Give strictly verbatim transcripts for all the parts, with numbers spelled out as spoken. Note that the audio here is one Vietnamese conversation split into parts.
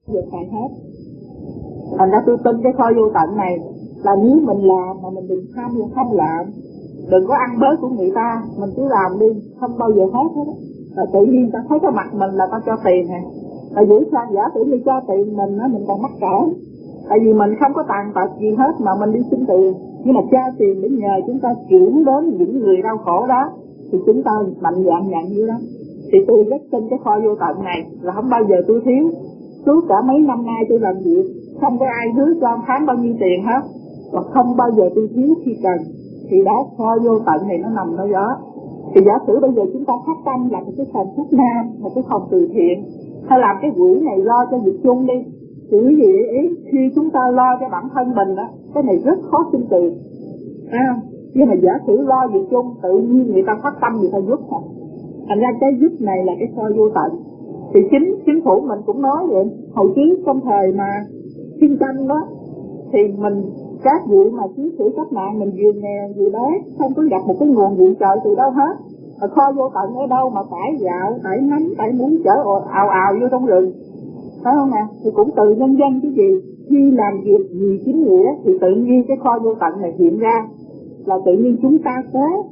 giờ xài hết. Thành ra tôi tin cái kho vô tận này là nếu mình làm mà mình đừng tham luôn không làm, đừng có ăn bớt của người ta, mình cứ làm đi, không bao giờ hết hết. Là tự nhiên ta thấy cái mặt mình là ta cho tiền nè, là giữ sao giả sử như cho tiền mình á, mình còn mắc cỡ. Tại vì mình không có tàn tật gì hết mà mình đi xin tiền, nhưng mà cho tiền để nhờ chúng ta chuyển đến những người đau khổ đó, thì chúng ta mạnh dạn nhận như đó. Thì tôi rất tin cái kho vô tận này là không bao giờ tôi thiếu. Suốt cả mấy năm nay tôi làm việc, không có ai hứa cho tháng bao nhiêu tiền hết, và không bao giờ tôi thiếu khi cần. Thì đó, kho vô tận này nó nằm ở đó. Thì giả sử bây giờ chúng ta phát tâm làm một cái phòng thuốc nam, một cái phòng từ thiện, hay làm cái quỹ này lo cho việc chung đi, thì quý vị ý, khi chúng ta lo cho bản thân mình đó, cái này rất khó xin tiền, thấy không? Nhưng mà giả sử lo việc chung, tự nhiên người ta phát tâm người ta giúp thôi. Thành ra cái giúp này là cái kho vô tận. Thì chính chính phủ mình cũng nói vậy. Hồi trước trong thời mà chiến tranh đó, thì mình các vị mà chiến sĩ cách mạng mình vừa nghèo vừa đói, không có gặp một cái nguồn viện trợ từ đâu hết. Mà kho vô tận ở đâu mà tải gạo, tải nấm, tải muối chở ào ào vô trong rừng, phải không nè? Thì cũng từ nhân dân cái gì. Khi làm việc gì chính nghĩa thì tự nhiên cái kho vô tận này hiện ra, là tự nhiên chúng ta có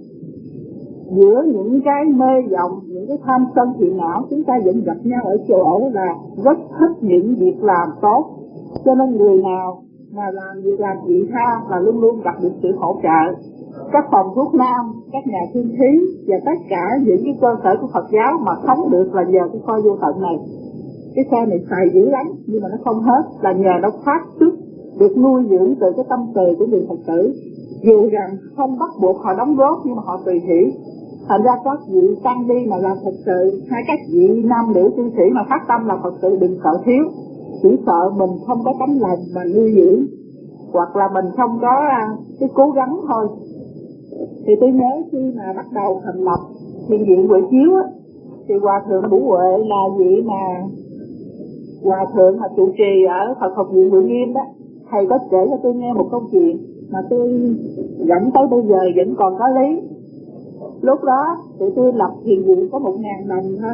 giữa những cái mê vọng, những cái tham sân phiền não, chúng ta vẫn gặp nhau ở chỗ là rất thích những việc làm tốt. Cho nên người nào mà làm việc làm vị tha là luôn luôn gặp được sự hỗ trợ. Các phòng thuốc nam, các nhà thương thí và tất cả những cái cơ sở của Phật giáo mà sống được là nhờ cái kho vô tận này. Cái kho này xài dữ lắm nhưng mà nó không hết, là nhờ nó phát xuất được nuôi dưỡng từ cái tâm từ của người Phật tử. Dù rằng không bắt buộc họ đóng góp nhưng mà họ tùy hỷ. Thành ra các vị tăng đi mà làm Phật sự, hay các vị nam nữ cư sĩ mà phát tâm làm Phật sự đừng sợ thiếu. Chỉ sợ mình không có tấm lòng mà nuôi dưỡng, hoặc là mình không có cái cố gắng thôi. Thì tôi nhớ khi mà bắt đầu thành lập Thiền viện Huệ Chiếu á, thì Hòa Thượng Bủ Huệ là vị mà Hòa Thượng mà trụ trì ở Phật học viện Huệ Nghiêm đó, thầy có kể cho tôi nghe một câu chuyện mà tôi dẫn tới bây giờ vẫn còn có lý. Lúc đó thì tôi lập thiền viện có một ngàn đồng thôi,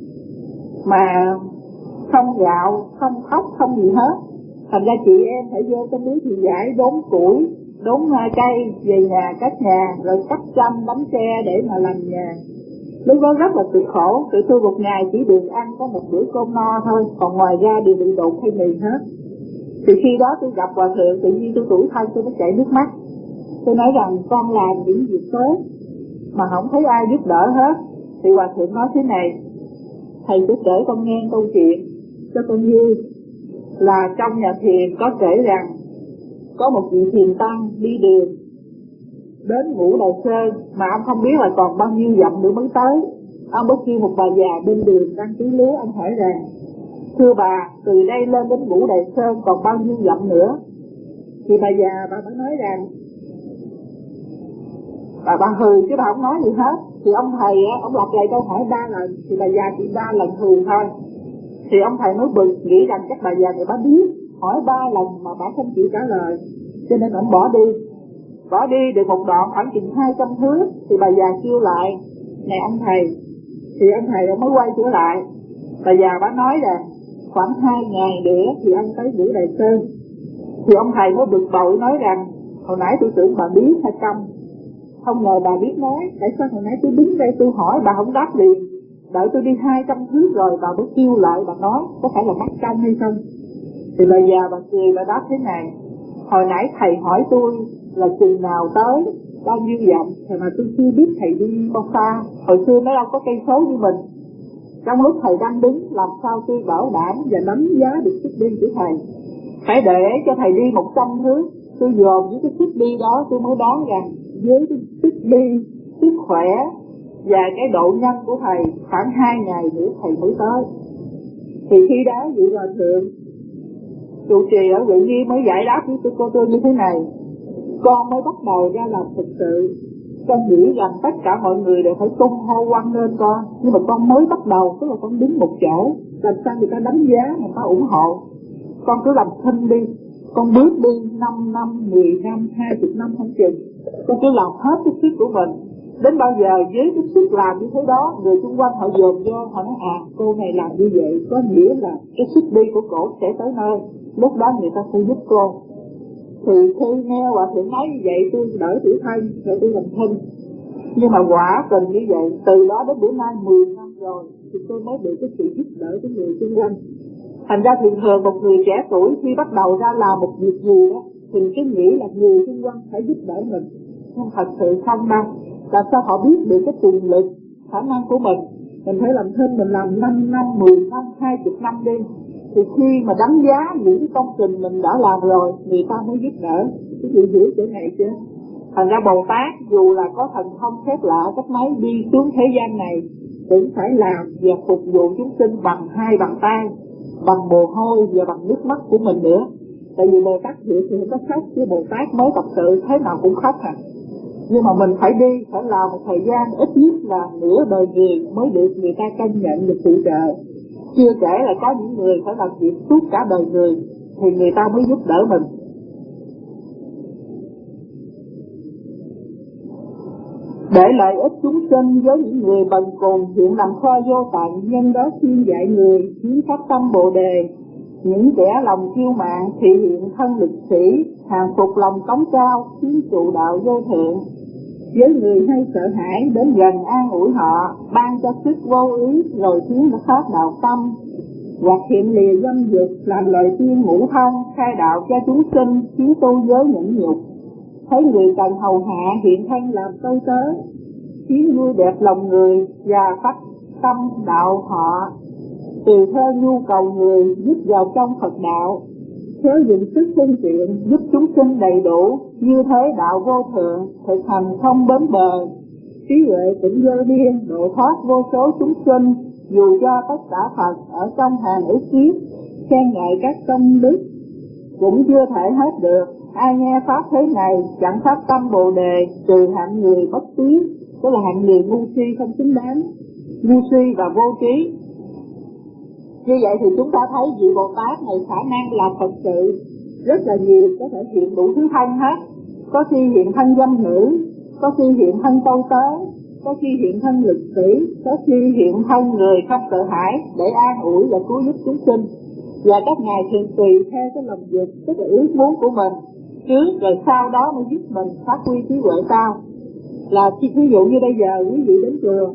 mà không gạo, không thóc, không gì hết. Thành ra chị em phải vô trong núi Thiền Giải đốn củi, đốn cây về nhà cất nhà, rồi cắt chanh bánh tre để mà làm nhà. Lúc đó rất là cực khổ, tụi tôi một ngày chỉ được ăn có một bữa cơm no thôi, còn ngoài ra đều bị đụng hay mì hết. Thì khi đó tôi gặp Hòa Thượng, tự nhiên tôi tủi thân, tôi mới chảy nước mắt. Tôi nói rằng con làm những việc tốt mà không thấy ai giúp đỡ hết. Thì Hòa Thượng nói thế này: thầy sẽ kể con nghe câu chuyện cho con vui. Là trong nhà thiền có kể rằng có một vị thiền tăng đi đường đến Ngũ Đài Sơn, mà ông không biết là còn bao nhiêu dặm nữa mới tới. Ông mới kêu một bà già bên đường đang tưới lúa, ông hỏi rằng: thưa bà, từ đây lên đến Ngũ Đài Sơn còn bao nhiêu dặm nữa? Thì bà già bà mới nói rằng, bà bà hừ chứ bà không nói gì hết. Thì ông thầy á, ông lặp lại câu hỏi ba lần, thì bà già chỉ ba lần hừ thôi. Thì ông thầy mới bực, nghĩ rằng chắc bà già này bà biết, hỏi ba lần mà bà không chịu trả lời, cho nên ông bỏ đi. Bỏ đi được một đoạn khoảng chừng hai trăm thước, thì bà già kêu lại: này ông thầy. Thì ông thầy ông mới quay trở lại. Bà già bà nói rằng khoảng hai ngày nữa thì ông tới Ngũ Đài Sơn. Thì ông thầy mới bực bội nói rằng: hồi nãy tôi tưởng bà biết hay không, không ngờ bà biết nói. Tại sao hồi nãy tôi đứng đây tôi hỏi bà không đáp liền, đợi tôi đi hai trăm thước rồi bà mới kêu lại bà nói, có phải là mắc công hay không? Thì bà già bà cười, bà đáp thế này: hồi nãy thầy hỏi tôi là chừng nào tới, bao nhiêu dặm, thì mà tôi chưa biết thầy đi bao xa. Hồi xưa nó đâu có cây số như mình. Trong lúc thầy đang đứng, làm sao tôi bảo đảm và đánh giá được sức đi của thầy? Phải để cho thầy đi một trăm thước, tôi dồn với cái sức đi đó, tôi mới đoán rằng với cái sức đi, sức khỏe và cái độ nhanh của thầy, khoảng hai ngày nữa thầy mới tới. Thì khi đó vị Hòa Thượng trụ trì ở Huệ Nghiêm mới giải đáp với cô tôi như thế này: con mới bắt đầu ra làm thực sự, con nghĩ rằng tất cả mọi người đều phải tung hô quăng lên con, nhưng mà con mới bắt đầu, tức là con đứng một chỗ, làm sao người ta đánh giá, người ta ủng hộ. Con cứ làm thinh đi, con bước đi năm năm, mười năm, hai mươi năm không chừng, con cứ làm hết cái sức của mình. Đến bao giờ với cái sức làm như thế đó, người xung quanh họ dồn vô, họ nói à cô này làm như vậy có nghĩa là cái sức đi của cổ sẽ tới nơi, lúc đó người ta sẽ giúp cô. Thì khi nghe Hòa Thượng nói như vậy, tôi đỡ tiểu thân, rồi tôi làm thân. Nhưng mà quả tình như vậy, từ đó đến bữa nay mười năm rồi, thì tôi mới được cái sự giúp đỡ của người xung quanh. Thành ra thường thường một người trẻ tuổi khi bắt đầu ra làm một việc gì đó, thì cái nghĩ là người xung quanh phải giúp đỡ mình. Nhưng thật sự không đâu. Làm sao họ biết được cái tiềm lực, khả năng của mình. Mình phải làm thêm, mình làm năm năm, mười năm, hai mươi năm đi. Thì khi mà đánh giá những cái công trình mình đã làm rồi, người ta mới giúp đỡ. Cái gì hiểu chỗ này chứ? Thành ra Bồ Tát dù là có thần thông phép lạ cách mấy đi xuống thế gian này, cũng phải làm và phục vụ chúng sinh bằng hai bàn tay, bằng mồ hôi và bằng nước mắt của mình nữa. Tại vì Bồ Tát hiểu thì không có khóc, chứ Bồ Tát mới tập sự thế nào cũng khóc à. Nhưng mà mình phải đi, phải làm một thời gian ít nhất là nửa đời người mới được người ta công nhận được sự trợ. Chưa kể là có những người phải làm việc suốt cả đời người thì người ta mới giúp đỡ mình. Để lợi ích chúng sinh với những người bần cùng, hiện làm kho vô tận, nhân đó khuyên dạy người, khiến phát tâm Bồ Đề. Những kẻ lòng kiêu mạn thị hiện thân lực sĩ, hàng phục lòng cống cao, khiến trụ đạo vô thượng. Với người hay sợ hãi, đến gần an ủi họ, ban cho sức vô ý, rồi khiến nó phát đạo tâm. Hoặc hiện lìa dâm dục, làm lời tiên ngũ thân, khai đạo cho chúng sinh, khiến tu giới nhẫn nhục. Thấy người cần hầu hạ, hiện thân làm tôi tớ, khiến vui đẹp lòng người và phát tâm đạo họ. Tùy theo nhu cầu người, giúp vào trong Phật đạo. Chớ dùng sức phương tiện, giúp chúng sinh đầy đủ, như thế đạo vô thượng, thực hành không bến bờ. Trí huệ tỉnh vô biên, độ thoát vô số chúng sinh, dù cho tất cả Phật ở trong hàng ức kiếp, khen ngợi các công đức, cũng chưa thể hết được. Ai nghe pháp thế này, chẳng phát tâm Bồ Đề, trừ hạng người bất trí, tức là hạng người ngu si không xứng đáng, ngu si và vô trí. Như vậy thì chúng ta thấy vị Bồ Tát này khả năng làm Phật sự rất là nhiều, có thể hiện đủ thứ thân hết. Có khi hiện thân dâm nữ, có khi hiện thân tâu tớ, có khi hiện thân lực sĩ, có khi hiện thân người không sợ hãi để an ủi và cứu giúp chúng sinh. Và các ngài thường tùy theo cái lòng dục, tức là ước muốn của mình trước, rồi sau đó mới giúp mình phát huy trí huệ cao. Là ví dụ như bây giờ quý vị đến chùa,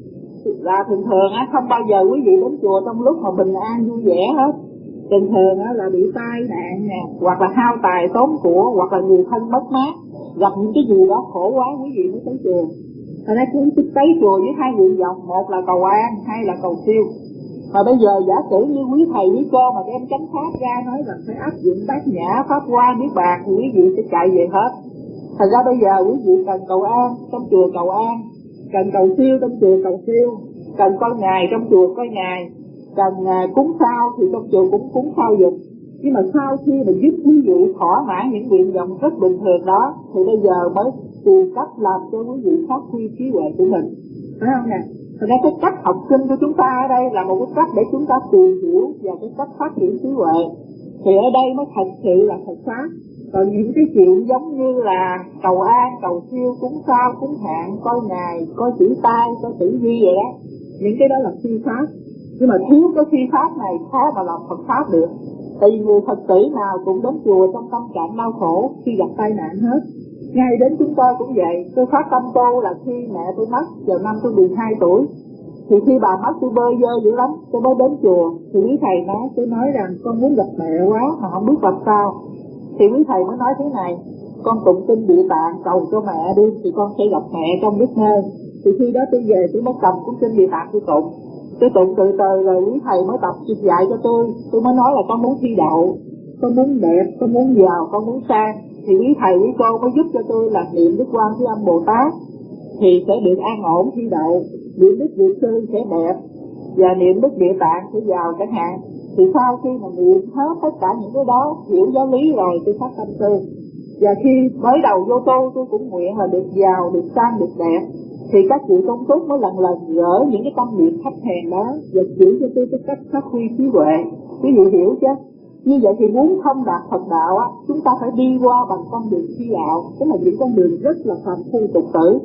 là thường thường á không bao giờ quý vị đến chùa trong lúc mà bình an vui vẻ hết. Thường thường á là bị tai nạn nè, hoặc là hao tài tốn của, hoặc là người thân mất mát, gặp những cái gì đó khổ quá quý vị mới tới chùa. Thành ra chúng tôi tới chùa với hai nguyện vọng, một là cầu an, hai là cầu siêu. Mà bây giờ giả sử như quý thầy quý cô mà đem chánh pháp ra nói rằng phải áp dụng bát nhã pháp hoa niết bàn thì quý vị sẽ chạy về hết. Thành ra bây giờ quý vị cần cầu an trong chùa cầu an, cần cầu siêu trong chùa cầu siêu, cần coi ngày trong chùa coi ngày, cần uh, cúng sao thì trong chùa cũng cúng sao dục. Nhưng mà sau khi mà giúp quý vị thỏa mãn những nguyện vọng rất bình thường đó, thì bây giờ mới tìm cách làm cho quý vị phát huy trí huệ của mình, phải không nè? Thật ra cái cách học sinh của chúng ta ở đây là một cái cách để chúng ta tìm hiểu và cái cách phát triển trí huệ. Thì ở đây mới thật sự là Phật pháp. Còn những cái chuyện giống như là cầu an, cầu siêu, cúng sao, cúng hạn, coi ngày, coi chữ tai, coi chữ duy vậy đó, những cái đó là phi pháp. Nhưng mà thiếu cái phi pháp này khó mà làm Phật pháp được. Tại vì người Phật tử nào cũng đến chùa trong tâm trạng đau khổ khi gặp tai nạn hết. Ngay đến chúng tôi cũng vậy. Tôi phát tâm tu là khi mẹ tôi mất vào năm tôi mười hai tuổi. Thì khi bà mất tôi bơi dơ dữ lắm, tôi mới đến chùa. Thì quý thầy nói, tôi nói rằng con muốn gặp mẹ quá mà không biết làm sao. Thì quý thầy mới nói thế này, con tụng kinh Địa Tạng cầu cho mẹ đi, thì con sẽ gặp mẹ trong giấc mơ. Thì khi đó tôi về tôi mới cầm cuốn kinh Địa Tạng tôi tụng. Tôi tụng từ từ rồi quý thầy mới tập dạy cho tôi. Tôi mới nói là con muốn thi đậu, con muốn đẹp, con muốn giàu, con muốn sang. Thì quý thầy quý cô mới giúp cho tôi là niệm Đức Quan Thế Âm Bồ Tát thì sẽ được an ổn thi đậu, niệm Đức Địa Sư sẽ đẹp và niệm Đức Địa Tạng sẽ giàu chẳng hạn. Thì sau khi mà niệm hết tất cả những cái đó, hiểu giáo lý rồi, tôi phát tâm tư. Và khi mới đầu vô tu, tôi cũng nguyện là được giàu, được sang, được đẹp. Thì các vị công túc mới lần lần gỡ những cái tâm niệm thấp hèn đó và chỉ cho tôi cái cách phát huy trí huệ. Quý vị hiểu chứ? Như vậy thì muốn thông đạt Phật đạo á, chúng ta phải đi qua bằng con đường thi đạo, tức là những con đường rất là phàm phu tục tử.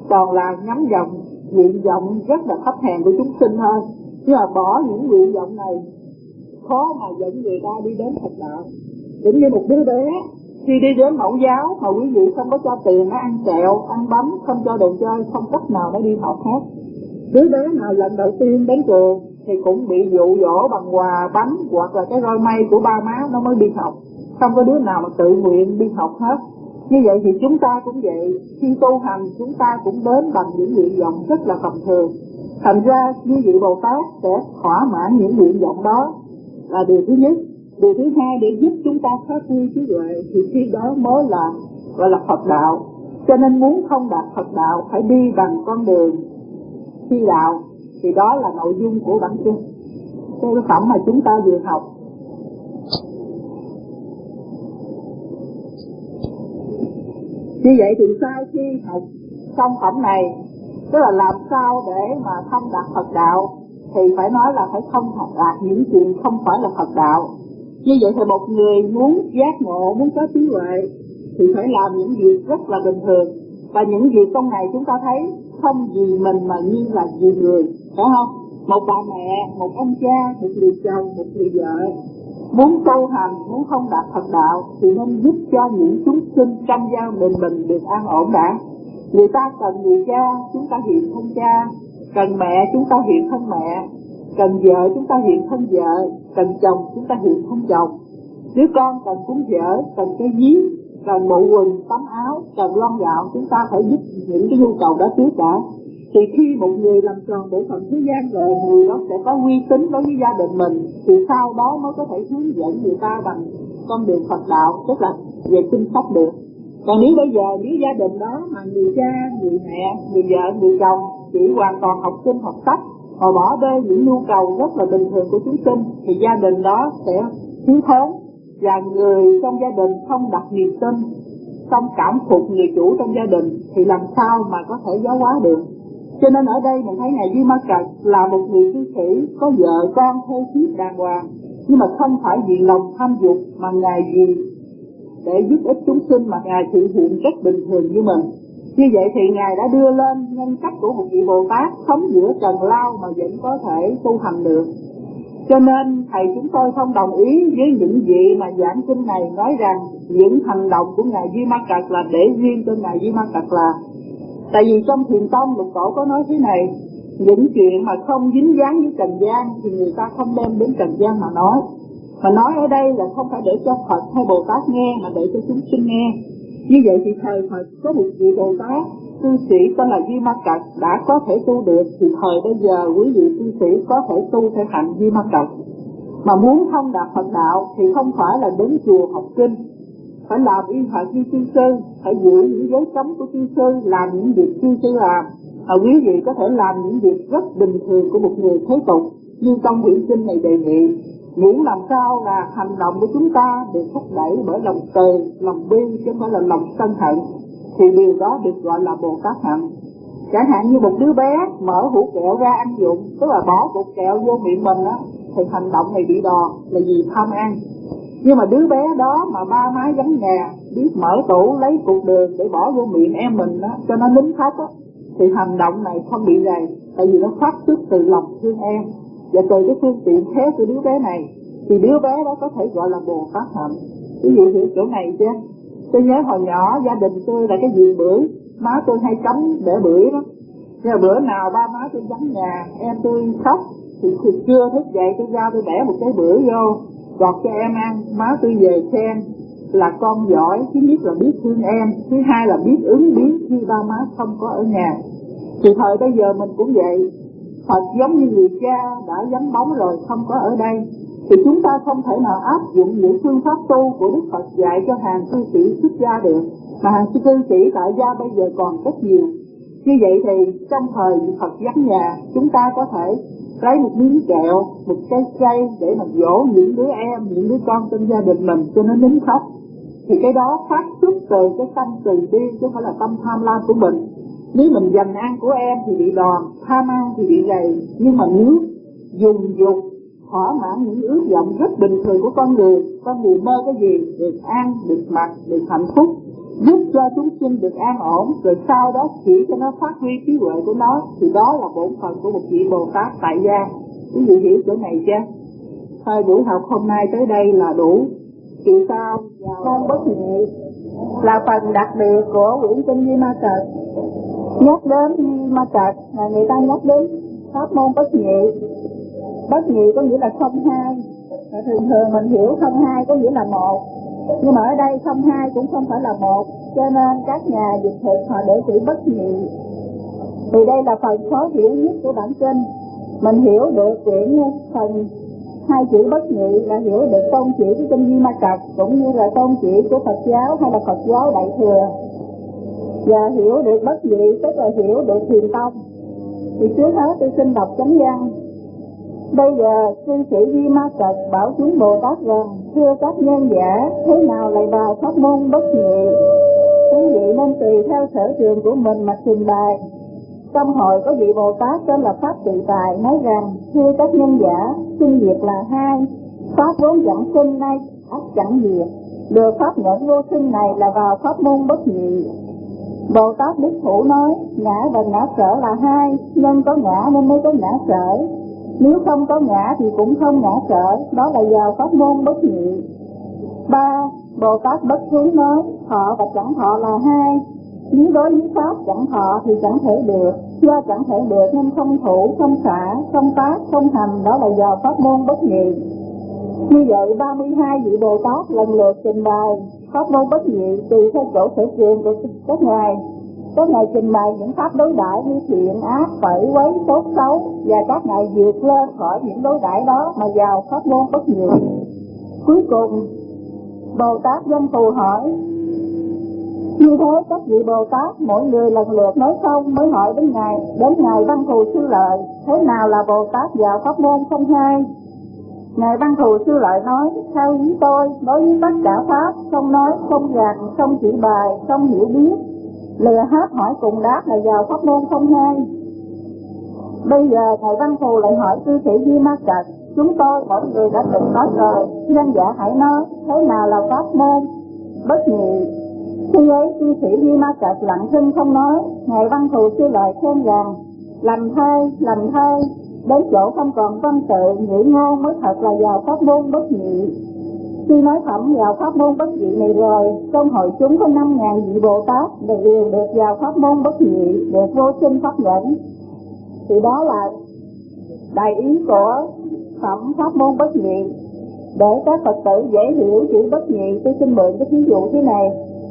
toàn là ngắm dòng nguyện vọng rất là thấp hèn của chúng sinh thôi. Nhưng mà bỏ những nguyện vọng này khó mà dẫn người ta đi đến Phật đạo. Giống như một đứa bé khi đi đến mẫu giáo mà quý vị không có cho tiền nó ăn kẹo, ăn bánh, không cho đồ chơi, không cách nào nó đi học hết. Đứa bé nào lần đầu tiên đến trường thì cũng bị dụ dỗ bằng quà bánh hoặc là cái roi mây của ba má nó mới đi học. Không có đứa nào mà tự nguyện đi học hết. Như vậy thì chúng ta cũng vậy, khi tu hành chúng ta cũng đến bằng những nguyện vọng rất là tầm thường. Thành ra như vị Bồ Tát sẽ thỏa mãn những nguyện vọng đó là điều thứ nhất. Điều thứ hai, để giúp chúng ta phát huy trí tuệ thì khi đó mới là gọi là Phật đạo. Cho nên muốn thông đạt Phật đạo phải đi bằng con đường thi đạo, thì đó là nội dung của bản kinh cái phẩm mà chúng ta vừa học. Như vậy thì sau khi học xong phẩm này, tức là làm sao để mà thông đạt Phật đạo, thì phải nói là phải thông đạt những chuyện không phải là Phật đạo. Như vậy thì một người muốn giác ngộ, muốn có trí huệ thì phải làm những việc rất là bình thường. Và những việc trong này chúng ta thấy không vì mình mà như là vì người, phải không? Một bà mẹ, một ông cha, một người chồng, một người vợ muốn tu hành, muốn thông đạt Phật đạo thì nên giúp cho những chúng sinh trong gia đình mình được an ổn đã. Người ta cần người cha, chúng ta hiện thân cha; cần mẹ, chúng ta hiện thân mẹ; cần vợ, chúng ta hiện thân vợ; cần chồng, chúng ta hiện thân chồng. Đứa con cần cuốn vở, cần cái ví, cần bộ quần, tấm áo, cần lon gạo, chúng ta phải giúp những cái nhu cầu đó trước đã. Thì khi một người làm tròn bổn phận thế gian rồi, người đó sẽ có uy tín đối với gia đình mình, thì sau đó mới có thể hướng dẫn người ta bằng con đường Phật đạo, tức là về kinh pháp được. Còn nếu bây giờ nếu gia đình đó mà người cha, người mẹ, người vợ, người chồng chỉ hoàn toàn học kinh học sách, họ bỏ bê những nhu cầu rất là bình thường của chúng sinh, thì gia đình đó sẽ thiếu thốn, và người trong gia đình không đặt niềm tin, không cảm phục người chủ trong gia đình, thì làm sao mà có thể giáo hóa được. Cho nên ở đây mình thấy Ngài Duy Ma Cật là một người cư sĩ có vợ con thê thiếp đàng hoàng, nhưng mà không phải vì lòng tham dục, mà Ngài vì để giúp ích chúng sinh mà Ngài thị hiện rất bình thường như mình. Như vậy thì Ngài đã đưa lên nhân cách của một vị Bồ Tát sống giữa trần lao mà vẫn có thể tu hành được. Cho nên thầy chúng tôi không đồng ý với những vị mà giảng kinh này nói rằng những hành động của Ngài Duy Ma Cật là để riêng cho Ngài Duy Ma Cật làm. Tại vì trong Thiền Tông Lục Tổ có nói thế này: những chuyện mà không dính dáng với trần gian thì người ta không đem đến trần gian mà nói. Mà nói ở đây là không phải để cho Phật hay Bồ Tát nghe, mà để cho chúng sinh nghe. Như vậy thì thời Phật có một vị Bồ Tát cư sĩ tên là Duy Ma Cật đã có thể tu được, thì thời bây giờ quý vị cư sĩ có thể tu theo hạnh Duy Ma Cật. Mà muốn thông đạt Phật đạo thì không phải là đến chùa học kinh, phải làm y hệt như chư sư, phải giữ những giới cấm của chư sư, làm những việc chư sư làm. Và quý vị có thể làm những việc rất bình thường của một người thế tục, như trong quyển kinh này đề nghị. Miễn làm sao là hành động của chúng ta được thúc đẩy bởi lòng từ, lòng bi, chứ không phải là lòng sân hận, thì điều đó được gọi là Bồ Tát hạnh. Chẳng hạn như một đứa bé mở hũ kẹo ra ăn dụng, tức là bỏ cục kẹo vô miệng mình á, thì hành động này bị đòn là vì tham ăn. Nhưng mà đứa bé đó mà ba má vắng nhà, biết mở tủ lấy cục đường để bỏ vô miệng em mình á, cho nó nín khóc á, thì hành động này không bị rầy, tại vì nó phát xuất từ lòng thương em. Và từ cái phương tiện thế của đứa bé này, thì đứa bé đó có thể gọi là Bồ Tát hạnh. Quý vị hiểu chỗ này chứ? Tôi nhớ hồi nhỏ gia đình tôi là cái gì bưởi, má tôi hay cấm để bưởi đó. Nhưng mà bữa nào ba má tôi vắng nhà, em tôi khóc, thì trưa thức dậy tôi ra tôi bẻ một cái bưởi vô, gọt cho em ăn. Má tôi về khen là con giỏi, thứ nhất là biết thương em, thứ hai là biết ứng biến khi ba má không có ở nhà. Thì thời bây giờ mình cũng vậy. Phật giống như người cha đã vắng bóng rồi không có ở đây, thì chúng ta không thể nào áp dụng những phương pháp tu của Đức Phật dạy cho hàng cư sĩ xuất gia được, mà hàng cư sĩ tại gia bây giờ còn rất nhiều. Như vậy thì trong thời Phật vắng nhà, chúng ta có thể lấy một miếng kẹo, một cây cây để mà dỗ những đứa em, những đứa con trong gia đình mình cho nó nín khóc. Thì cái đó phát xuất từ cái tâm từ bi, chứ không phải là tâm tham lam của mình. Nếu mình dành ăn của em thì bị đòn, tham ăn thì bị gầy. Nhưng mà nếu dùng dục thỏa mãn những ước vọng rất bình thường của con người, con người mơ cái gì? Được ăn, được mặc, được hạnh phúc, giúp cho chúng sinh được an ổn, rồi sau đó chỉ cho nó phát huy trí huệ của nó, thì đó là bổn phận của một vị Bồ Tát tại gia. Quý vị hiểu chỗ này chưa? Thôi buổi học hôm nay tới đây là đủ. Kỳ sau vào môn bất nhị là phần đặc biệt của quyển kinh Di Ma Cật. Nhắc đến Di Ma Cật là người ta nhắc đến pháp môn bất nhị. Bất nhị có nghĩa là không hai. Thường thường mình hiểu không hai có nghĩa là một, nhưng mà ở đây không hai cũng không phải là một, cho nên các nhà dịch thuật họ để chữ bất nhị. Thì đây là phần khó hiểu nhất của bản kinh. Mình hiểu được quyển phần hai chữ bất nhị là hiểu được tôn chỉ của kinh Di Ma Cật, cũng như là tôn chỉ của Phật giáo hay là Phật giáo Đại Thừa. Và hiểu được bất nhị tức là hiểu được thiền tông. Thì trước hết tôi xin đọc chánh văn. Bây giờ sư sĩ Di Ma Cật bảo chúng Bồ Tát rằng: thưa các nhân giả, thế nào lại vào pháp môn bất nhị? Quý vị nên tùy theo sở trường của mình mà trình bày. Trong hội có vị Bồ Tát tên là Pháp Tự Tài nói rằng: thưa các nhân giả, sinh diệt là hai, pháp vốn chẳng sinh nay ắt chẳng diệt, được pháp nhẫn vô sinh này là vào pháp môn bất nhị. Bồ Tát Đức Thủ nói: ngã và ngã sở là hai, nhân có ngã nên mới có ngã sở, nếu không có ngã thì cũng không ngã sở, đó là vào pháp môn bất nhị. Ba, Bồ Tát Bất Hướng nói: thọ và chẳng thọ là hai, nếu đối với pháp chẳng thọ thì chẳng thể được, do chẳng thể được nên không thủ, không xả, không tác, không hành, đó là vào pháp môn bất nhị. Như vậy ba mươi hai vị Bồ Tát lần lượt trình bày pháp môn bất nhị tùy theo chỗ sở trường của các ngài. Các ngài trình bày những pháp đối đãi như thiện, ác, phẩy, quấy, tốt, xấu, và các ngài vượt lên khỏi những đối đãi đó mà vào pháp môn bất nhị. Cuối cùng Bồ Tát Văn Thù hỏi: như thế các vị Bồ Tát mỗi người lần lượt nói xong mới hỏi đến ngài đến ngài Văn Thù Sư Lợi: thế nào là Bồ Tát vào pháp môn không hai? Ngài Văn Thù Sư Lợi nói: theo ý tôi, đối với tất cả pháp, không nói, không gạt, không chỉ bài, không hiểu biết, lìa hết hỏi cùng đáp là vào pháp môn không hai. Bây giờ ngài Văn Thù lại hỏi cư sĩ Di Ma Cật: chúng tôi mỗi người đã từng nói rồi, nhân giả hãy nói thế nào là pháp môn bất nhị? Khi ấy cư sĩ Di Ma Cật lặng thinh không nói. Ngài Văn Thù Sư Lợi khen rằng: lành thay, lành thay, đến chỗ không còn văn tự ngữ ngôn mới thật là vào pháp môn bất nhị. Khi nói thẩm vào pháp môn bất nhị này rồi, trong hội chúng có năm ngàn vị Bồ Tát đều được vào pháp môn bất nhị, được vô sinh pháp nhẫn. Thì đó là đại ý của thẩm pháp môn bất nhị. Để các Phật tử dễ hiểu chữ bất nhị, tôi xin mượn cái ví dụ thế này.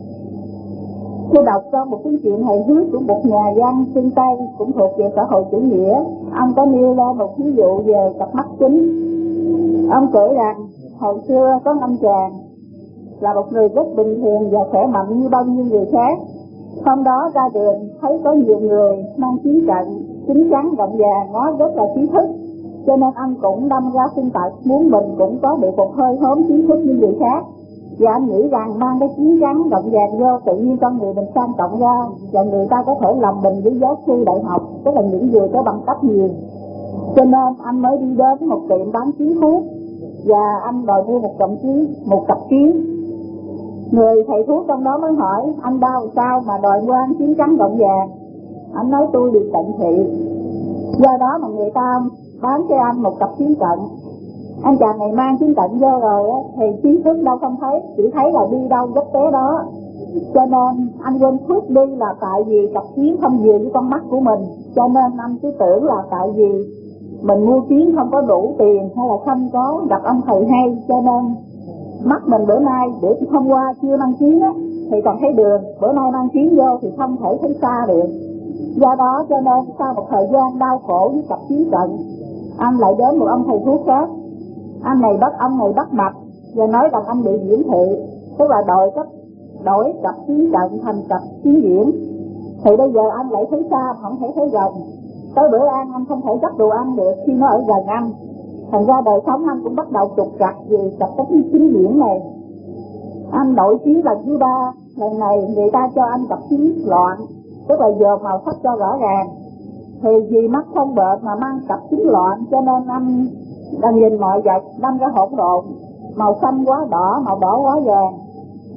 Tôi đọc cho một cái chuyện hài hước của một nhà văn phương Tây cũng thuộc về xã hội chủ nghĩa. Ông có nêu ra một ví dụ về cặp mắt chính. Ông kể rằng hồi xưa có năm chàng là một người rất bình thường và khỏe mạnh như bao nhiêu người khác. Hôm đó ra đường thấy có nhiều người mang kính cận, kính trắng gọng vàng, nó rất là trí thức, cho nên anh cũng đâm ra sinh tật muốn mình cũng có được một hơi hốm trí thức như người khác. Và anh nghĩ rằng mang cái kính trắng gọng vàng vô tự nhiên con người mình sang trọng ra, và người ta có thể làm mình với giáo sư đại học, tức là những người có bằng cấp nhiều. Cho nên anh mới đi đến một tiệm bán kiến thuốc và anh đòi mua một cặp kiến, một cặp kiến. Người thầy thuốc trong đó mới hỏi: anh đau sao mà đòi mua ăn kiến trắng gọng vàng? Anh nói: tôi bị cận thị. Do đó mà người ta bán cho anh một cặp kiến cận. Anh chàng này mang kiến cận vô rồi á, thì kiến thức đâu không thấy, chỉ thấy là đi đâu dấp té đó. Cho nên anh quên thuốc đi là tại vì cặp kiến không vừa với con mắt của mình. Cho nên anh cứ tưởng là tại vì mình mua kiến không có đủ tiền, hay là không có gặp ông thầy hay, cho nên mắt mình bữa nay, bữa hôm qua chưa mang kiến á thì còn thấy đường, bữa nay mang kiến vô thì không thể thấy xa được. Do đó cho nên sau một thời gian đau khổ với cặp kiến cận, anh lại đến một ông thầy thuốc khác. Anh này bắt ông này bắt mạch và nói rằng anh bị viễn thị, tức là đổi cấp đổi cặp kiến cận thành cặp kiến viễn. Thì bây giờ anh lại thấy xa, không thể thấy gần. Tới bữa ăn anh không thể dắt đồ ăn được khi nó ở gần anh. Thành ra đời sống anh cũng bắt đầu trục trặc vì cặp kiến viễn này. Anh đổi chí lần thứ ba, lần này người ta cho anh cặp kiến loạn, tức là dòm màu sắc cho rõ ràng. Thì vì mắt không bệnh mà mang cặp kiến loạn, cho nên anh đang nhìn mọi vật đâm ra hỗn độn, màu xanh quá đỏ, màu đỏ quá vàng.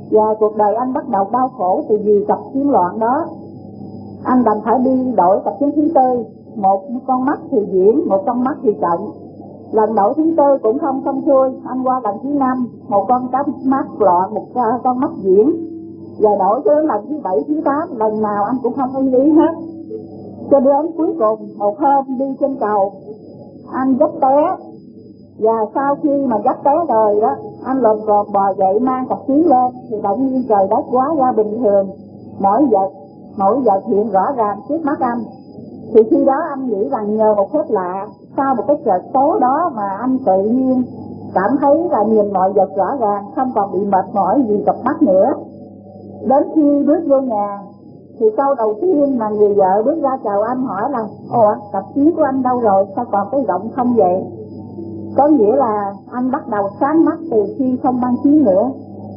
Và cuộc đời anh bắt đầu đau khổ từ vì cặp chiến loạn đó. Anh đành phải đi đổi cặp chiến thứ tư, một con mắt thì diễn, một con mắt thì cận. Lần đổi thứ tư cũng không xong xuôi, anh qua lần thứ năm, một con cặp mắt loạn, một con mắt diễn. Và đổi tới lần thứ bảy, thứ tám, lần nào anh cũng không ưng ý hết. Cho đến cuối cùng, một hôm đi trên cầu, anh dấp té. Và sau khi mà dấp té rồi đó, anh lồm cồm bò dậy mang cặp chiến lên, thì tự nhiên trời đất quá ra bình thường. Mỗi vật, mỗi vật hiện rõ ràng trước mắt anh. Thì khi đó anh nghĩ rằng nhờ một phép lạ, sau một cái chợt tố đó mà anh tự nhiên cảm thấy là nhìn mọi vật rõ ràng, không còn bị mệt mỏi vì cặp mắt nữa. Đến khi bước vô nhà, thì câu đầu tiên mà người vợ bước ra chào anh hỏi là: ồ, cặp chiến của anh đâu rồi, sao còn cái giọng không vậy? Có nghĩa là anh bắt đầu sáng mắt từ khi không mang chiến nữa.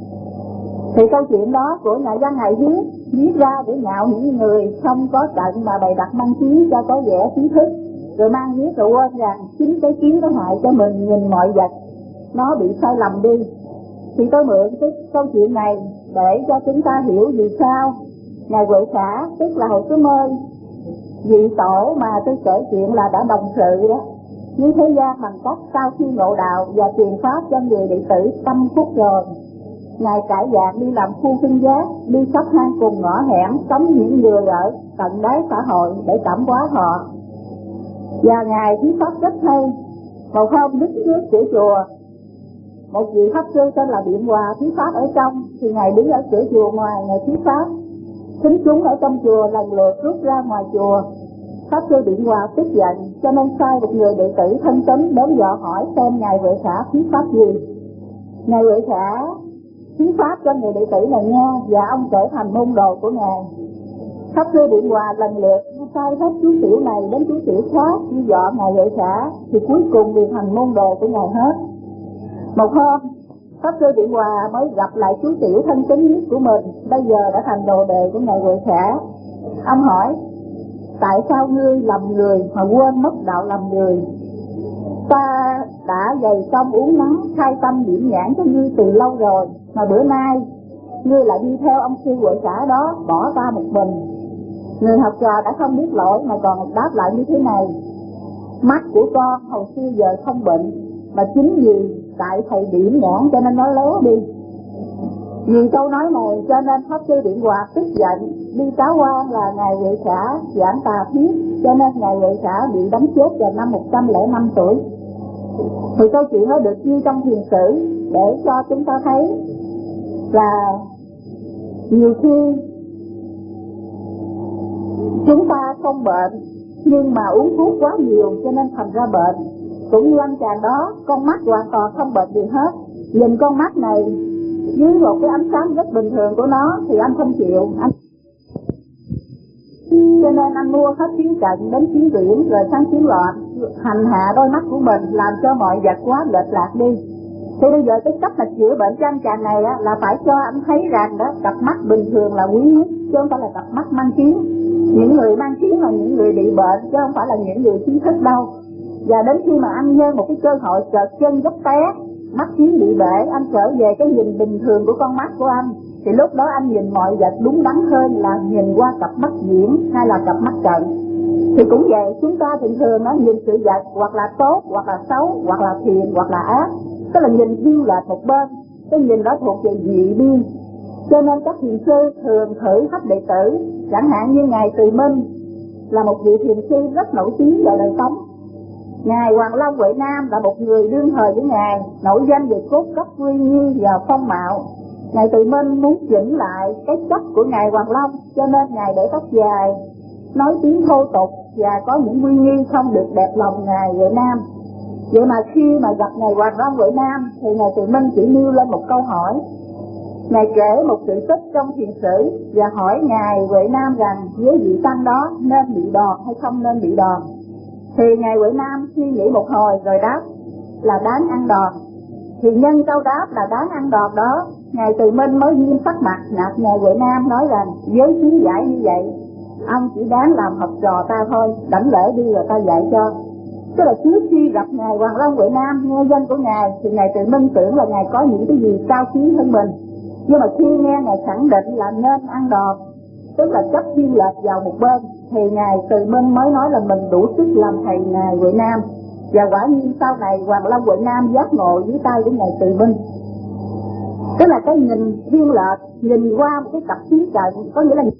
Thì câu chuyện đó của nhà văn này viết, viết ra để nhạo những người không có trận mà bày đặt mang chiến cho có vẻ trí thức, rồi mang viết rồi quên rằng chính cái chiến nó hại cho mình nhìn mọi vật, nó bị sai lầm đi. Thì tôi mượn cái câu chuyện này để cho chúng ta hiểu vì sao Ngài Huệ Xã, tức là Hồ Sư Mơi, vị tổ mà tôi kể chuyện là đã đồng sự đó với thế gian bằng cách sau khi ngộ đạo và truyền pháp cho người đệ tử tâm phúc rồi, Ngài cải dạng đi làm khu sinh giác, đi khắp hang cùng ngõ hẻm, sống những người ở tận đáy xã hội để cảm hóa họ. Và Ngài thuyết pháp rất hay. Một hôm đứng trước cửa chùa, một vị pháp sư tên là Biện Hòa thuyết pháp ở trong, thì Ngài đứng ở cửa chùa ngoài, Ngài thuyết pháp. Thính chúng ở trong chùa lần lượt rút ra ngoài chùa. Pháp sư Biện Hòa tức giận, cho nên sai một người đệ tử thân tín đến dò hỏi xem Ngài Huệ Xã thuyết pháp gì. Ngài Huệ Xã thuyết pháp cho người đệ tử là nghe, và ông trở thành môn đồ của Ngài. Pháp sư Biện Hòa lần lượt sai hết chú tiểu này đến chú tiểu khác đi dọ Ngài Huệ Xã, thì cuối cùng đều thành môn đồ của Ngài hết. Một hôm, Pháp sư Biện Hòa mới gặp lại chú tiểu thân tín nhất của mình, bây giờ đã thành đồ đệ của Ngài Huệ Xã. Ông hỏi: tại sao ngươi lầm người mà quên mất đạo lầm người? Ta đã dày công uống nắng khai tâm điểm nhãn cho ngươi từ lâu rồi, mà bữa nay ngươi lại đi theo ông sư Huệ Xã đó, bỏ ta một mình. Người học trò đã không biết lỗi mà còn đáp lại như thế này: mắt của con hồi xưa giờ không bệnh, mà chính vì tại thầy điểm nhãn cho nên nó léo đi. Vì câu nói này cho nên Pháp sư Biện Hòa tức giận, đi cáo quan là Ngài Huệ Xã giảng tà thuyết, cho nên Ngài Huệ Xã bị đánh chết vào năm một trăm lẻ năm tuổi. Thì câu chuyện đó được ghi trong thiền sử để cho chúng ta thấy là nhiều khi chúng ta không bệnh, nhưng mà uống thuốc quá nhiều cho nên thành ra bệnh. Cũng như anh chàng đó, con mắt hoàn toàn không bệnh gì hết. Nhìn con mắt này dưới một cái ánh sáng rất bình thường của nó thì anh không chịu, anh cho nên anh mua hết chiến trận đến chiến biển, rồi sang chiến loạn, hành hạ đôi mắt của mình, làm cho mọi vật quá lệch lạc đi. Thì bây giờ cái cách mà chữa bệnh cho anh chàng này á, là phải cho anh thấy rằng đó, cặp mắt bình thường là quý nhất, chứ không phải là cặp mắt mang kiến. Những người mang kiến là những người bị bệnh, chứ không phải là những người trí thức đâu. Và đến khi mà anh nhân một cái cơ hội chợt chân gấp té, mắt kiến bị bể, anh trở về cái nhìn bình thường của con mắt của anh, thì lúc đó anh nhìn mọi vật đúng đắn hơn là nhìn qua cặp mắt diễn hay là cặp mắt cận. Thì cũng vậy, chúng ta thường thường nó nhìn sự vật hoặc là tốt, hoặc là xấu, hoặc là thiện, hoặc là ác, tức là nhìn riêng lệch một bên, cái nhìn đó thuộc về dị biên. Cho nên các thiền sư thường thử thách đệ tử, chẳng hạn như Ngài Từ Minh là một vị thiền sư rất nổi tiếng vào đời sống. Ngài Hoàng Long Huệ Nam là một người đương thời với Ngài, nổi danh về cốt cách uy nghi và phong mạo. Ngài Từ Minh muốn chỉnh lại cái chất của Ngài Hoàng Long, cho nên Ngài để tóc dài, nói tiếng thô tục và có những uy nghi không được đẹp lòng Ngài Huệ Nam. Vậy mà khi mà gặp Ngài Hoàng Long Huệ Nam thì Ngài Từ Minh chỉ nêu lên một câu hỏi. Ngài kể một sự tích trong thiền sử và hỏi Ngài Huệ Nam rằng với vị tăng đó nên bị đòn hay không nên bị đòn. Thì Ngài Huệ Nam suy nghĩ một hồi rồi đáp là đáng ăn đòn. Thì nhân câu đáp là đáng ăn đòn đó, Ngài Từ Minh mới nghiêm sắc mặt nạt Ngài Huệ Nam, nói rằng với kiến giải như vậy, ông chỉ đáng làm học trò ta thôi, đảnh lễ đi rồi ta dạy cho. Tức là trước khi gặp Ngài Hoàng Long Huệ Nam nghe danh của Ngài thì Ngài Từ Minh tưởng là Ngài có những cái gì cao quý hơn mình. Nhưng mà khi nghe Ngài khẳng định là nên ăn đòn, tức là chấp thiên lệch vào một bên, thì Ngài Từ Minh mới nói là mình đủ sức làm thầy Ngài Huệ Nam. Và quả nhiên sau này Hoàng Long Huệ Nam giác ngộ dưới tay của Ngài Từ Minh. Tức là cái nhìn thiên lệch, nhìn qua một cái cặp chiến trận, có nghĩa là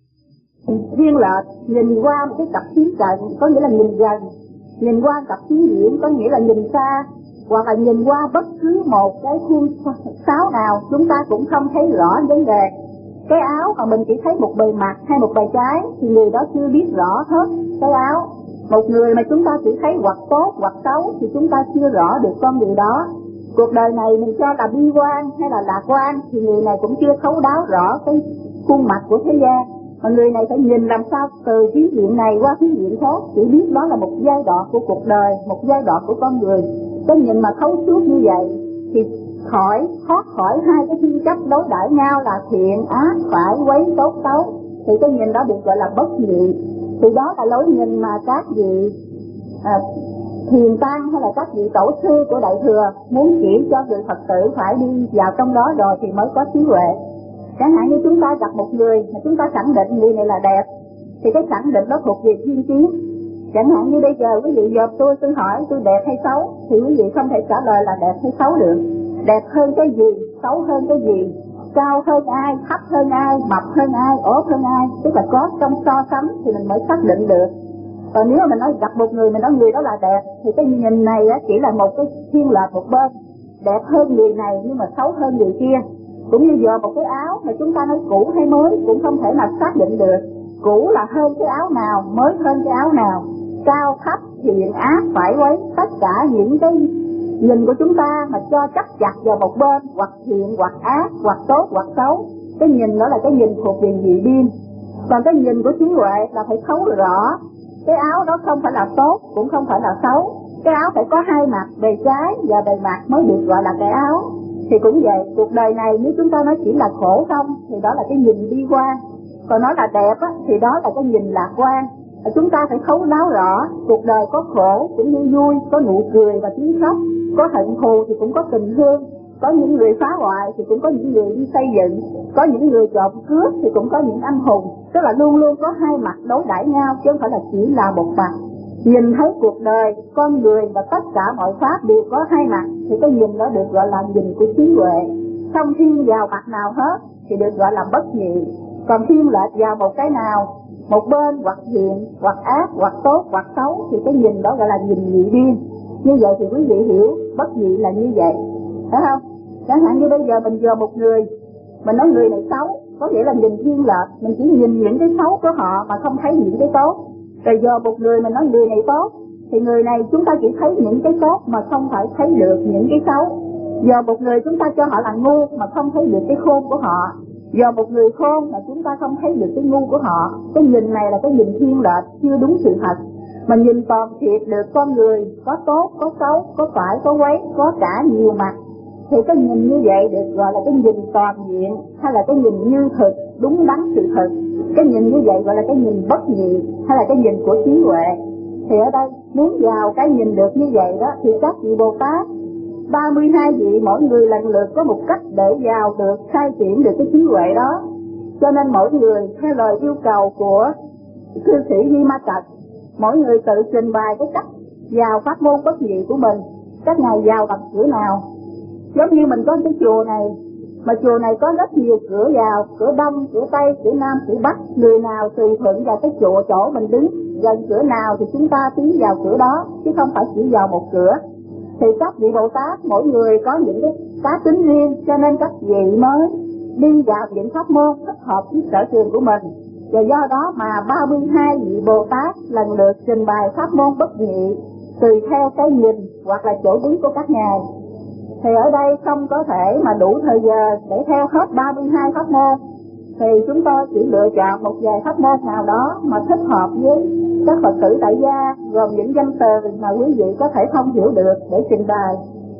thiên lệch, nhìn qua một cái cặp chiến trận, có nghĩa là nhìn gần, nhìn qua cặp chiến diễn, có nghĩa là nhìn xa, hoặc là nhìn qua bất cứ một cái khuôn sáo nào, chúng ta cũng không thấy rõ vấn đề. Cái áo mà mình chỉ thấy một bề mặt hay một bề trái thì người đó chưa biết rõ hết cái áo. Một người mà chúng ta chỉ thấy hoặc tốt hoặc xấu thì chúng ta chưa rõ được con người đó. Cuộc đời này mình cho là bi quan hay là lạc quan thì người này cũng chưa thấu đáo rõ cái khuôn mặt của thế gian. Mà người này phải nhìn làm sao từ phía diện này qua phía diện khác, chỉ biết đó là một giai đoạn của cuộc đời, một giai đoạn của con người. Cái nhìn mà thấu suốt như vậy thì khỏi thoát khỏi hai cái thiên chấp đối đãi nhau là thiện ác, phải quấy tốt xấu, thì cái nhìn đó được gọi là bất nhị. Thì đó là lối nhìn mà các vị à, thiền tăng hay là các vị tổ sư của Đại Thừa muốn chỉ cho người Phật tử phải đi vào trong đó rồi thì mới có trí huệ. Chẳng hạn như chúng ta gặp một người mà chúng ta khẳng định người này là đẹp, thì cái khẳng định đó thuộc về thiên kiến. Chẳng hạn như bây giờ quý vị dòm tôi, tôi hỏi tôi đẹp hay xấu, thì quý vị không thể trả lời là đẹp hay xấu được. Đẹp hơn cái gì, xấu hơn cái gì, cao hơn ai, thấp hơn ai, mập hơn ai, ốm hơn ai, tức là có trong so sánh thì mình mới xác định được. Còn nếu mà mình nói gặp một người, mình nói người đó là đẹp, thì cái nhìn này chỉ là một cái thiên lệch một bên, đẹp hơn người này nhưng mà xấu hơn người kia. Cũng như giờ một cái áo mà chúng ta nói cũ hay mới cũng không thể nào xác định được. Cũ là hơn cái áo nào, mới hơn cái áo nào, cao thấp, thiện ác, phải quấy, tất cả những cái nhìn của chúng ta mà cho chấp chặt vào một bên, hoặc thiện hoặc ác, hoặc tốt hoặc xấu, cái nhìn đó là cái nhìn thuộc về dị biên. Còn cái nhìn của trí huệ là phải thấu rõ cái áo đó không phải là tốt cũng không phải là xấu. Cái áo phải có hai mặt, bề trái và bề mặt mới được gọi là cái áo. Thì cũng vậy, cuộc đời này nếu chúng ta nói chỉ là khổ không thì đó là cái nhìn bi quan. Còn nói là đẹp á, thì đó là cái nhìn lạc quan. Chúng ta phải thấu đáo rõ cuộc đời có khổ cũng như vui, có nụ cười và tiếng khóc, có hận thù thì cũng có tình thương, có những người phá hoại thì cũng có những người đi xây dựng, có những người trộm cướp thì cũng có những anh hùng. Tức là luôn luôn có hai mặt đối đãi nhau chứ không phải là chỉ là một mặt. Nhìn thấy cuộc đời, con người và tất cả mọi pháp đều có hai mặt thì cái nhìn đó được gọi là nhìn của trí huệ. Không thiên vào mặt nào hết thì được gọi là bất nhị. Còn thiên lệch vào một cái nào, một bên hoặc thiện, hoặc ác, hoặc tốt, hoặc xấu thì cái nhìn đó gọi là nhìn nhị biên. Như vậy thì quý vị hiểu bất nhị là như vậy, phải không? Chẳng hạn như bây giờ mình dò một người, mình nói người này xấu, có nghĩa là nhìn thiên lệch, mình chỉ nhìn những cái xấu của họ mà không thấy những cái tốt. Rồi giờ một người mình nói người này tốt, thì người này chúng ta chỉ thấy những cái tốt mà không phải thấy được những cái xấu. Giờ một người chúng ta cho họ là ngu mà không thấy được cái khôn của họ. Giờ một người khôn mà chúng ta không thấy được cái ngu của họ. Cái nhìn này là cái nhìn thiên lệch, chưa đúng sự thật. Mà nhìn toàn thiệt được con người, có tốt, có xấu, có phải, có quấy, có cả nhiều mặt. Thì cái nhìn như vậy được gọi là cái nhìn toàn diện, hay là cái nhìn như thực, đúng đắn sự thật. Cái nhìn như vậy gọi là cái nhìn bất nhị, hay là cái nhìn của trí huệ. Thì ở đây muốn vào cái nhìn được như vậy đó thì các vị Bồ Tát ba mươi hai vị mỗi người lần lượt có một cách để vào được, khai triển được cái trí huệ đó. Cho nên mỗi người theo lời yêu cầu của cư sĩ Di Ma Cật, mỗi người tự trình bày cái cách vào pháp môn bất nhị của mình. Các ngài vào bằng cửa nào? Giống như mình có cái chùa này, mà chùa này có rất nhiều cửa vào, cửa đông, cửa tây, cửa nam, cửa bắc. Người nào tùy thuận vào cái chùa chỗ mình đứng, gần cửa nào thì chúng ta tiến vào cửa đó, chứ không phải chỉ vào một cửa. Thì các vị Bồ Tát mỗi người có những cái cá tính riêng, cho nên các vị mới đi vào những pháp môn thích hợp với sở trường của mình. Và do đó mà ba mươi hai vị Bồ Tát lần lượt trình bày pháp môn bất nhị tùy theo cái nhìn hoặc là chỗ đứng của các ngài. Thì ở đây không có thể mà đủ thời giờ để theo hết ba mươi hai pháp môn, thì chúng tôi chỉ lựa chọn một vài pháp môn nào đó mà thích hợp với các Phật tử tại gia, gồm những danh từ mà quý vị có thể thông hiểu được để trình bày.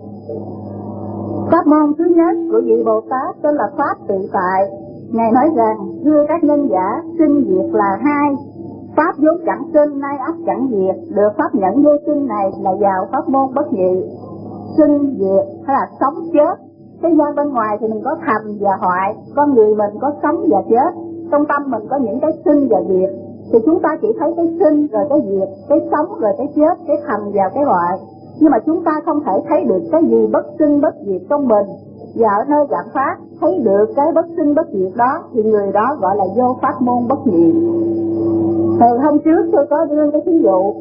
Pháp môn thứ nhất của vị Bồ Tát tên là Pháp tự tại. Ngài nói rằng, thưa các nhân giả, sinh diệt là hai. Pháp vốn chẳng sinh, nay ắt chẳng diệt. Được pháp nhẫn vô sinh này là vào pháp môn bất nhị. Sinh diệt hay là sống chết Thế gian bên ngoài thì mình có thành và hoại, con người mình có sống và chết, trong tâm mình có những cái sinh và diệt. Thì chúng ta chỉ thấy cái sinh rồi cái diệt, cái sống rồi cái chết, cái thành và cái hoại. Nhưng mà chúng ta không thể thấy được cái gì bất sinh bất diệt trong mình. Và ở nơi dạng pháp thấy được cái bất sinh bất diệt đó thì người đó gọi là vô pháp môn bất diệt. Từ hôm trước tôi có đưa cái ví dụ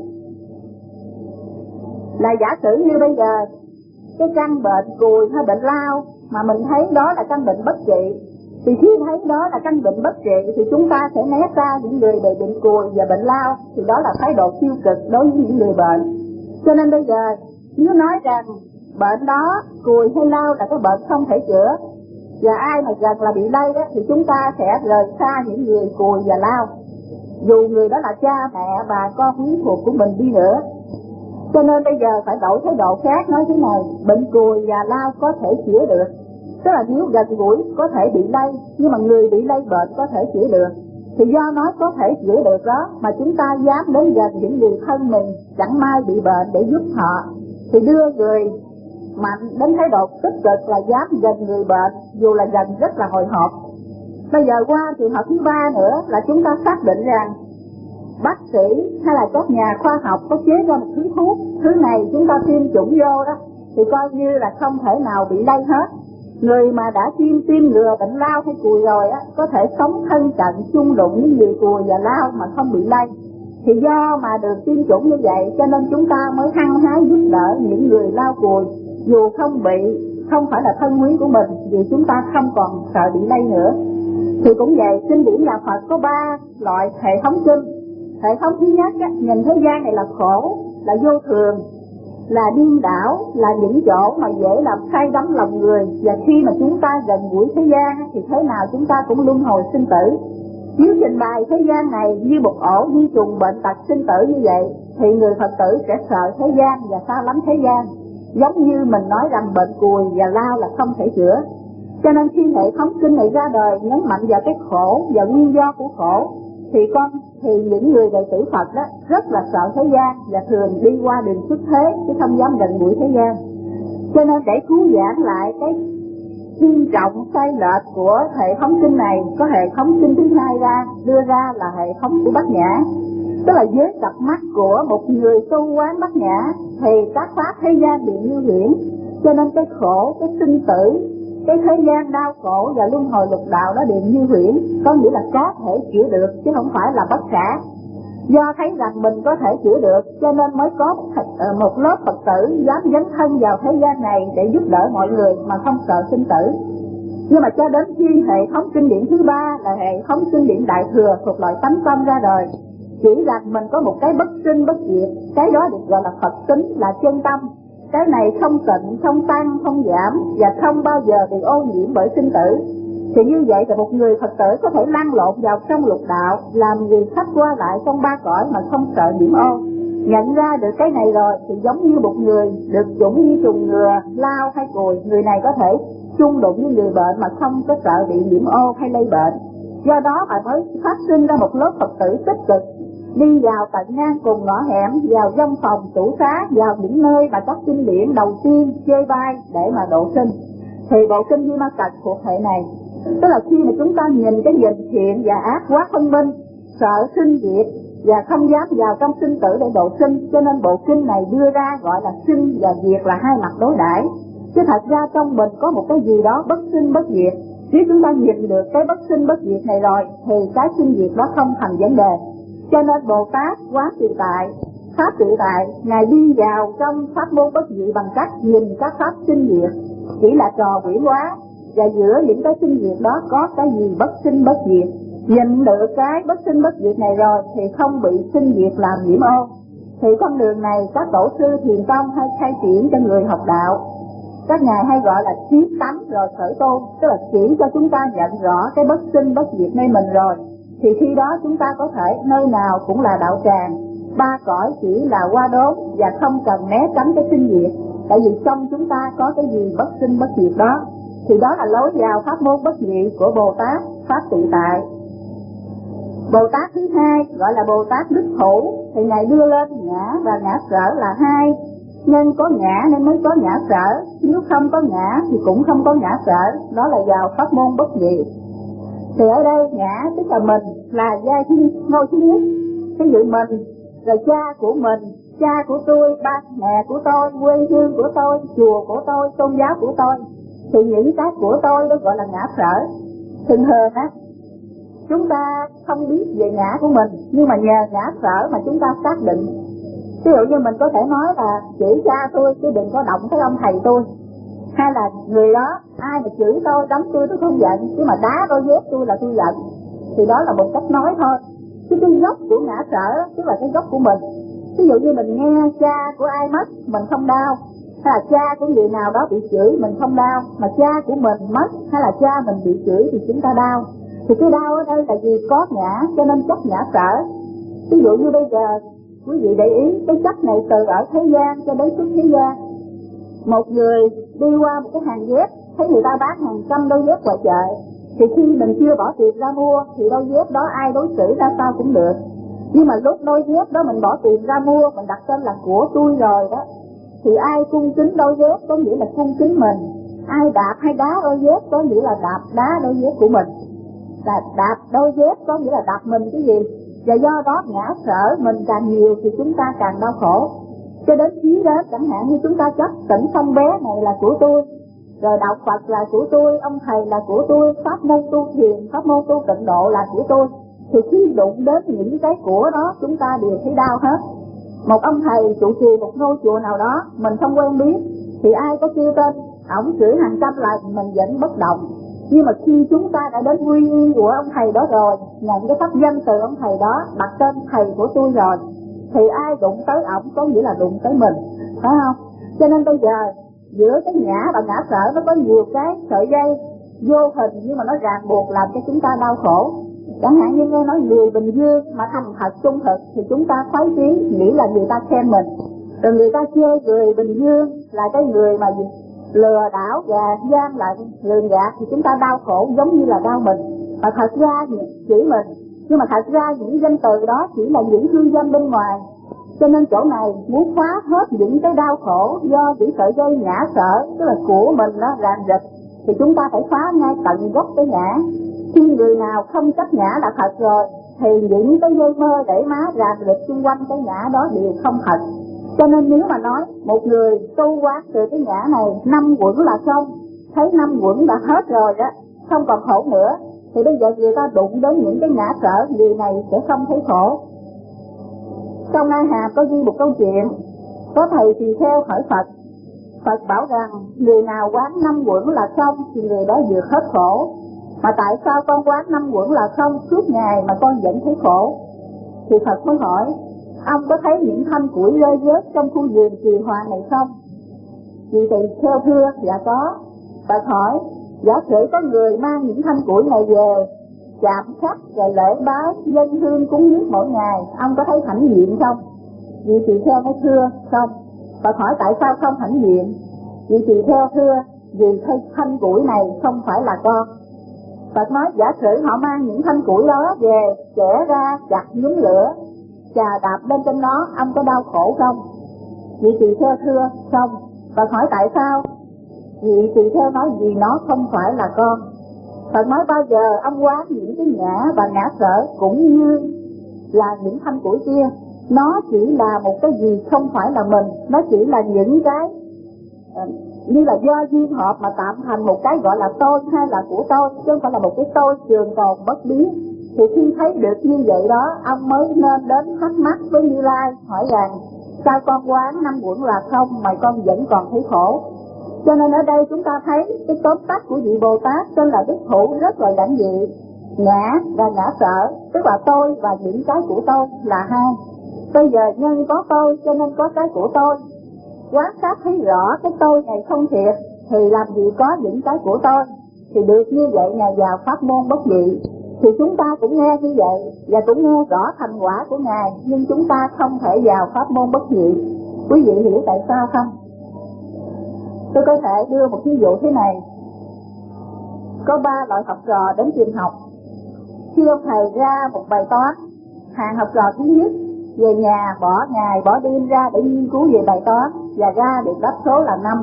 là giả sử như bây giờ cái căn bệnh cùi hay bệnh lao mà mình thấy đó là căn bệnh bất trị, thì khi thấy đó là căn bệnh bất trị thì chúng ta sẽ né ra những người bị bệnh cùi và bệnh lao, thì đó là thái độ tiêu cực đối với những người bệnh. Cho nên bây giờ nếu nói rằng bệnh đó cùi hay lao là cái bệnh không thể chữa, và ai mà gần là bị lây đó, thì chúng ta sẽ rời xa những người cùi và lao, dù người đó là cha mẹ bà con quyến thuộc của mình đi nữa. Cho nên bây giờ phải đổi thái độ khác, nói thế này: bệnh cùi và lao có thể chữa được, tức là nếu gần gũi có thể bị lây, nhưng mà người bị lây bệnh có thể chữa được. Thì do nói có thể chữa được đó mà chúng ta dám đến gần những người thân mình chẳng may bị bệnh để giúp họ, thì đưa người mạnh đến thái độ tích cực là dám gần người bệnh dù là gần rất là hồi hộp. Bây giờ qua trường hợp thứ ba nữa là chúng ta xác định rằng bác sĩ hay là các nhà khoa học có chế ra một thứ thuốc, thứ này chúng ta tiêm chủng vô đó thì coi như là không thể nào bị lây hết. Người mà đã tiêm tiêm ngừa bệnh lao hay cùi rồi á có thể sống thân cận chung đụng với người cùi và lao mà không bị lây. Thì do mà được tiêm chủng như vậy cho nên chúng ta mới hăng hái giúp đỡ những người lao cùi, dù không bị, không phải là thân quyến của mình, vì chúng ta không còn sợ bị lây nữa. Thì cũng vậy, kinh điển nhà Phật có ba loại hệ thống kinh. Hệ thống thứ nhất á, nhìn thế gian này là khổ, là vô thường, là điên đảo, là những chỗ mà dễ làm say đắm lòng người. Và khi mà chúng ta gần gũi thế gian thì thế nào chúng ta cũng luân hồi sinh tử. Nếu trình bày thế gian này như một ổ di trùng bệnh tật sinh tử như vậy thì người Phật tử sẽ sợ thế gian và xa lánh thế gian, giống như mình nói rằng bệnh cùi và lao là không thể chữa. Cho nên khi hệ thống kinh này ra đời nhấn mạnh vào cái khổ và nguyên do của khổ, thì con thì những người đệ tử Phật đó rất là sợ thế gian và thường đi qua đường xuất thế chứ không dám gần gũi thế gian. Cho nên để cứu giảng lại cái nghiêm trọng sai lệch của hệ thống kinh này, có hệ thống kinh thứ hai ra đưa ra là hệ thống của Bát Nhã. Tức là với cặp mắt của một người tu quán Bát Nhã thì các pháp thế gian bị như huyễn. Cho nên cái khổ, cái sinh tử, cái thế gian đau khổ và luân hồi lục đạo đó đều như huyễn, có nghĩa là có thể chữa được chứ không phải là bất khả. Do thấy rằng mình có thể chữa được cho nên mới có một lớp Phật tử dám dấn thân vào thế gian này để giúp đỡ mọi người mà không sợ sinh tử. Nhưng mà cho đến khi hệ thống kinh điển thứ ba là hệ thống kinh điển Đại Thừa thuộc loại tánh tâm ra đời, chỉ rằng mình có một cái bất sinh bất diệt, cái đó được gọi là Phật tính, là chân tâm. Cái này không tịnh, không tăng, không giảm và không bao giờ bị ô nhiễm bởi sinh tử. Thì như vậy thì một người Phật tử có thể lăn lộn vào trong lục đạo, làm người khách qua lại trong ba cõi mà không sợ nhiễm ô. Nhận ra được cái này rồi thì giống như một người được chủng như trùng ngừa, lao hay cùi, người này có thể chung đụng với người bệnh mà không có sợ bị nhiễm ô hay lây bệnh. Do đó mà mới phát sinh ra một lớp Phật tử tích cực, đi vào tận ngang cùng ngõ hẻm, vào văn phòng, tủ xá, vào những nơi mà các kinh điển đầu tiên chơi vai để mà độ sinh. Thì bộ kinh Di Ma Cật thuộc hệ này. Tức là khi mà chúng ta nhìn cái nhìn thiện và ác quá phân minh, sợ sinh diệt và không dám vào trong sinh tử để độ sinh, cho nên bộ kinh này đưa ra gọi là sinh và diệt là hai mặt đối đãi. Chứ thật ra trong mình có một cái gì đó bất sinh bất diệt. Nếu chúng ta nhìn được cái bất sinh bất diệt này rồi thì cái sinh diệt đó không thành vấn đề. Cho nên Bồ Tát Quán Tự Tại, Pháp Tự Tại, Ngài đi vào trong pháp môn bất diệt bằng cách nhìn các pháp sinh diệt chỉ là trò quỷ hóa, và giữa những cái sinh diệt đó có cái gì bất sinh bất diệt. Nhìn được cái bất sinh bất diệt này rồi thì không bị sinh diệt làm nhiễm ô. Thì con đường này các tổ sư Thiền Tông hay khai triển cho người học đạo, các ngài hay gọi là chiết tánh rồi khởi tôn, tức là chỉ cho chúng ta nhận rõ cái bất sinh bất diệt nơi mình rồi thì khi đó chúng ta có thể nơi nào cũng là đạo tràng, ba cõi chỉ là qua đốn và không cần né tránh cái sinh diệt, tại vì trong chúng ta có cái gì bất sinh bất diệt đó. Thì đó là lối vào pháp môn bất diệt của Bồ Tát Pháp Tự Tại. Bồ Tát thứ hai gọi là Bồ Tát Đức Thủ, thì ngài đưa lên ngã và ngã sở là hai, Nhân có ngã nên mới có ngã sở, nếu không có ngã thì cũng không có ngã sở, đó là vào pháp môn bất nhị. Thì ở đây ngã tức là mình, là giai thiên ngôi thứ nhất. Ví dụ mình, rồi cha của mình, cha của tôi, ba mẹ của tôi, quê hương của tôi, chùa của tôi, tôn giáo của tôi. Thì những cái của tôi đó gọi là ngã sở. Thường thường á, chúng ta không biết về ngã của mình, nhưng mà nhờ ngã sở mà chúng ta xác định. Ví dụ như mình có thể nói là chỉ cha tôi chứ đừng có động tới ông thầy tôi, hay là người đó ai mà chửi tôi, đánh tôi tôi không giận, chứ mà đá đôi dép tôi là tôi giận. Thì đó là một cách nói thôi, chứ cái gốc của ngã sở tức là cái gốc của mình. Ví dụ như mình nghe cha của ai mất mình không đau, hay là cha của người nào đó bị chửi mình không đau, mà cha của mình mất hay là cha mình bị chửi thì chúng ta đau. Thì cái đau ở đây là vì có ngã cho nên chấp ngã sở. Ví dụ như bây giờ quý vị để ý cái chấp này từ ở thế gian cho đến xuất thế gian. Một người đi qua một cái hàng dép, thấy người ta bán hàng trăm đôi dép ngoài chợ, thì khi mình chưa bỏ tiền ra mua thì đôi dép đó ai đối xử ra sao cũng được. Nhưng mà lúc đôi dép đó mình bỏ tiền ra mua, mình đặt tên là của tôi rồi đó, thì ai cung kính đôi dép có nghĩa là cung kính mình, ai đạp hay đá đôi dép có nghĩa là đạp đá đôi dép của mình. Là đạp đôi dép có nghĩa là đạp mình cái gì. Và do đó ngã sở mình càng nhiều thì chúng ta càng đau khổ. Cho đến chí đến chẳng hạn như chúng ta chấp tỉnh không bé này là của tôi, rồi đạo Phật là của tôi, ông thầy là của tôi, pháp môn tu thiền, pháp môn tu tịnh độ là của tôi. Thì khi đụng đến những cái của đó chúng ta đều thấy đau hết. Một ông thầy trụ trì một ngôi chùa nào đó mình không quen biết, thì ai có kêu tên ổng chửi hàng trăm lần mình vẫn bất động. Nhưng mà khi chúng ta đã đến quy y của ông thầy đó rồi, nhận cái pháp danh từ ông thầy đó, đặt tên thầy của tôi rồi, thì ai đụng tới ổng có nghĩa là đụng tới mình, phải không? Cho nên bây giờ giữa cái ngã và ngã sở nó có nhiều cái sợi dây vô hình nhưng mà nó ràng buộc làm cho chúng ta đau khổ. Chẳng hạn như nghe nói người Bình Dương mà thành thật trung thực thì chúng ta khoái chí nghĩ là người ta khen mình, rồi người ta chê người Bình Dương là cái người mà lừa đảo và gian lận lường gạt thì chúng ta đau khổ giống như là đau mình. Mà thật ra thì chỉ mình, nhưng mà thật ra những danh từ đó chỉ là những hư danh bên ngoài. Cho nên chỗ này muốn phá hết những cái đau khổ do những sợi dây ngã sở tức là của mình nó ràng rịch, thì chúng ta phải phá ngay tận gốc cái ngã. Khi người nào không chấp ngã là thật rồi thì những cái dây mơ để má ràng rịch xung quanh cái ngã đó đều không thật. Cho nên nếu mà nói một người tu quán từ cái ngã này năm quẩn là xong, thấy năm quẩn đã hết rồi đó, không còn khổ nữa, thì bây giờ người ta đụng đến những cái ngã sở, người này sẽ không thấy khổ. Trong A Hàm có ghi một câu chuyện, có thầy tỳ kheo hỏi Phật, Phật bảo rằng người nào quán năm quẩn là xong thì người đó vượt hết khổ, mà tại sao con quán năm quẩn là xong suốt ngày mà con vẫn thấy khổ? Thì Phật mới hỏi, ông có thấy những thanh củi rơi rớt trong khu vườn trì hoàng này không? Vị tỳ kheo thưa, dạ có. Phật hỏi, giả sử có người mang những thanh củi này về chạm khắc rồi lễ bái dân hương cúng dường mỗi ngày, ông có thấy hãnh diện không? Vị tỳ kheo nói thưa không. Phật hỏi tại sao không hãnh diện? Vị tỳ kheo thưa, vì thanh củi này không phải là con. Phật nói giả sử họ mang những thanh củi đó về chẻ ra chặt nhúm lửa, chà đạp lên trên nó, ông có đau khổ không? Vị tỳ kheo thưa không. Phật hỏi tại sao? Vị tỳ kheo nói vì nó không phải là con. Phật nói bao giờ ông quán những cái ngã và ngã sở cũng như là những thanh củi kia, nó chỉ là một cái gì không phải là mình, nó chỉ là những cái như là do duyên hợp mà tạo thành một cái gọi là tôi hay là của tôi, chứ không phải là một cái tôi trường tồn bất biến. Thì khi thấy được như vậy đó, ông mới nên đến thắc mắc với Như Lai, hỏi rằng sao con quán năm quẩn là không mà con vẫn còn thấy khổ? Cho nên ở đây chúng ta thấy cái tóm tắt của vị Bồ Tát tên là Đức Thủ rất là giản dị. Ngã và ngã sở tức là tôi và những cái của tôi là hai. Bây giờ nhân có tôi cho nên có cái của tôi, quán sát thấy rõ cái tôi này không thiệt thì làm gì có những cái của tôi. Thì được như vậy Ngài vào pháp môn bất nhị. Thì chúng ta cũng nghe như vậy và cũng nghe rõ thành quả của Ngài, nhưng chúng ta không thể vào pháp môn bất nhị. Quý vị hiểu tại sao không? Tôi có thể đưa một ví dụ thế này. Có ba loại học trò đến trường học. Khi ông thầy ra một bài toán, hàng học trò thứ nhất về nhà bỏ ngày bỏ đêm ra để nghiên cứu về bài toán. và ga được đáp số là năm.